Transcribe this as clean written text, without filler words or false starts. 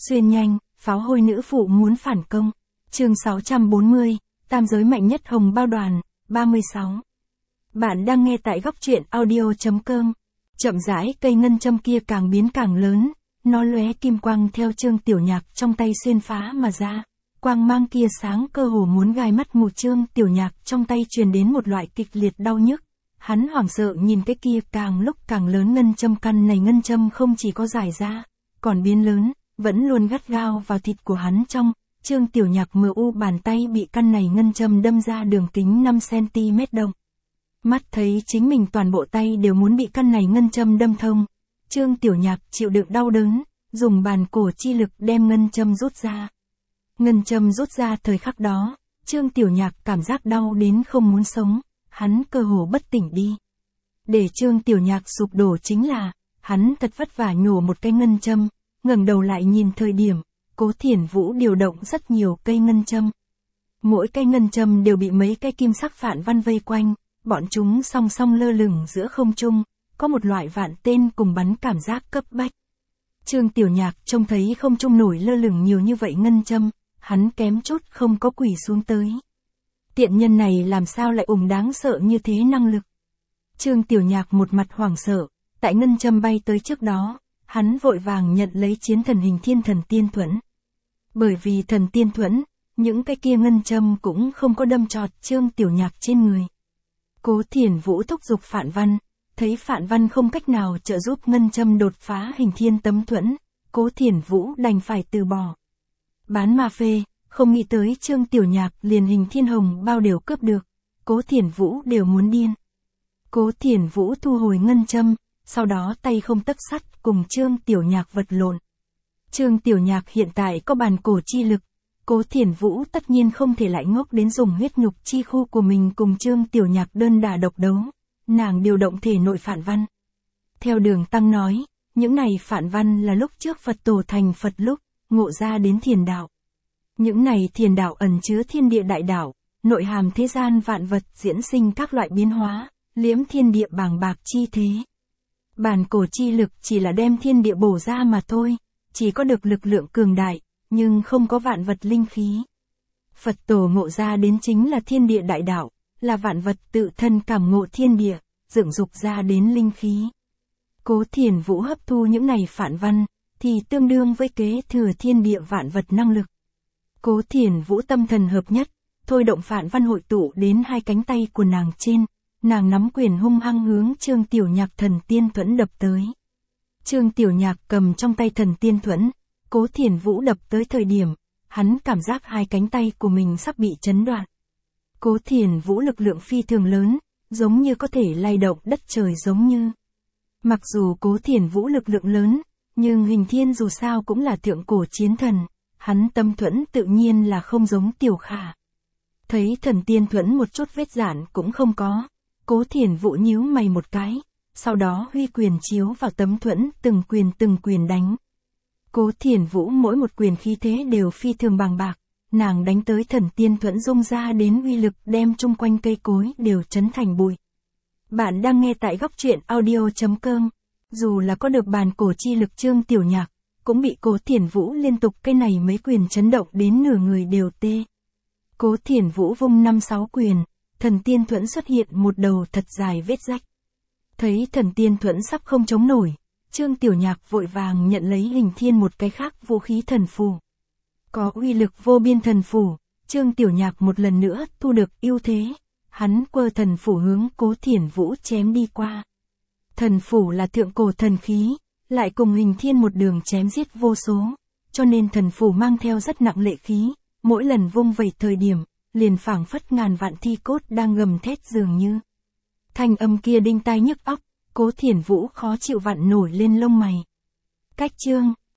Xuyên nhanh, pháo hôi nữ phụ muốn phản công. Chương 640, tam giới mạnh nhất hồng bao đoàn, 36. Bạn đang nghe tại góc truyện audio.com. Chậm rãi cây ngân châm kia càng biến càng lớn, nó lóe kim quang theo Trương Tiểu Nhạc trong tay xuyên phá mà ra. Quang mang kia sáng cơ hồ muốn gai mắt mù. Trương Tiểu Nhạc trong tay truyền đến một loại kịch liệt đau nhức. Hắn hoảng sợ nhìn cái kia càng lúc càng lớn ngân châm. Căn này ngân châm không chỉ có dài ra, còn biến lớn, vẫn luôn gắt gao vào thịt của hắn trong. Trương Tiểu Nhạc mờ u bàn tay bị căn này ngân châm đâm ra đường kính 5cm đông. Mắt thấy chính mình toàn bộ tay đều muốn bị căn này ngân châm đâm thông. Trương Tiểu Nhạc chịu đựng đau đớn, dùng bàn cổ chi lực đem ngân châm rút ra. Ngân châm rút ra thời khắc đó, Trương Tiểu Nhạc cảm giác đau đến không muốn sống, hắn cơ hồ bất tỉnh đi. Để Trương Tiểu Nhạc sụp đổ chính là, hắn thật vất vả nhổ một cái ngân châm, ngẩng đầu lại nhìn thời điểm, Cố Thiển Vũ điều động rất nhiều cây ngân châm. Mỗi cây ngân châm đều bị mấy cây kim sắc phản văn vây quanh, bọn chúng song song lơ lửng giữa không trung, có một loại vạn tên cùng bắn cảm giác cấp bách. Trương Tiểu Nhạc trông thấy không trung nổi lơ lửng nhiều như vậy ngân châm, hắn kém chút không có quỳ xuống tới. Tiện nhân này làm sao lại đáng sợ như thế năng lực. Trương Tiểu Nhạc một mặt hoảng sợ, tại ngân châm bay tới trước đó, hắn vội vàng nhận lấy chiến thần hình thiên thần tiên thuẫn. Bởi vì thần tiên thuẫn, những cái kia ngân châm cũng không có đâm trọt Trương Tiểu Nhạc trên người. Cố Thiển Vũ thúc giục Phạn Văn, thấy Phạn Văn không cách nào trợ giúp ngân châm đột phá hình thiên tấm thuẫn, Cố Thiển Vũ đành phải từ bỏ. Bán ma phê, không nghĩ tới Trương Tiểu Nhạc liền hình thiên hồng bao đều cướp được, Cố Thiển Vũ đều muốn điên. Cố Thiển Vũ thu hồi ngân châm, sau đó tay không tấc sắt cùng Trương Tiểu Nhạc vật lộn. Trương Tiểu Nhạc hiện tại có bàn cổ chi lực, Cố Thiển Vũ tất nhiên không thể lại ngốc đến dùng huyết nhục chi khu của mình cùng Trương Tiểu Nhạc đơn đả độc đấu, nàng điều động thể nội Phạn Văn. Theo Đường Tăng nói, những này Phạn Văn là lúc trước Phật tổ thành Phật lúc, ngộ ra đến thiền đạo. Những này thiền đạo ẩn chứa thiên địa đại đạo, nội hàm thế gian vạn vật diễn sinh các loại biến hóa, liếm thiên địa bàng bạc chi thế. Bàn cổ chi lực chỉ là đem thiên địa bổ ra mà thôi, chỉ có được lực lượng cường đại, nhưng không có vạn vật linh khí. Phật tổ ngộ ra đến chính là thiên địa đại đạo, là vạn vật tự thân cảm ngộ thiên địa, dựng dục ra đến linh khí. Cố Thiển Vũ hấp thu những này Phạn Văn, thì tương đương với kế thừa thiên địa vạn vật năng lực. Cố Thiển Vũ tâm thần hợp nhất, thôi động Phạn Văn hội tụ đến hai cánh tay của nàng trên, nàng nắm quyền hung hăng hướng Trương Tiểu Nhạc thần tiên thuẫn đập tới. Trương Tiểu Nhạc cầm trong tay thần tiên thuẫn, Cố Thiển Vũ đập tới thời điểm, hắn cảm giác hai cánh tay của mình sắp bị chấn đoạn. Cố Thiển Vũ lực lượng phi thường lớn, giống như có thể lay động đất trời giống như. Mặc dù Cố Thiển Vũ lực lượng lớn, nhưng hình thiên dù sao cũng là thượng cổ chiến thần, hắn tâm thuẫn tự nhiên là không giống Tiểu Khả. Thấy thần tiên thuẫn một chút vết giãn cũng không có, Cố Thiển Vũ nhíu mày một cái, sau đó huy quyền chiếu vào tấm thuẫn từng quyền đánh. Cố Thiển Vũ mỗi một quyền khí thế đều phi thường bàng bạc, nàng đánh tới thần tiên thuẫn rung ra đến uy lực đem chung quanh cây cối đều chấn thành bụi. Bạn đang nghe tại góc truyện audio.com, dù là có được bàn cổ chi lực Trương Tiểu Nhạc, cũng bị Cố Thiển Vũ liên tục cây này mấy quyền chấn động đến nửa người đều tê. Cố Thiển Vũ vung 5-6 quyền, thần tiên thuẫn xuất hiện một đầu thật dài vết rách. Thấy thần tiên thuẫn sắp không chống nổi, Trương Tiểu Nhạc vội vàng nhận lấy hình thiên một cái khác vũ khí thần phù. Có uy lực vô biên thần phù, Trương Tiểu Nhạc một lần nữa thu được ưu thế, hắn quơ thần phù hướng Cố Thiển Vũ chém đi qua. Thần phù là thượng cổ thần khí, lại cùng hình thiên một đường chém giết vô số, cho nên thần phù mang theo rất nặng lệ khí, mỗi lần vung vẩy thời điểm, liền phảng phất ngàn vạn thi cốt đang gầm thét dường như. Thanh âm kia đinh tai nhức óc, Cố Thiển Vũ khó chịu vặn nổi lên lông mày. Cách chương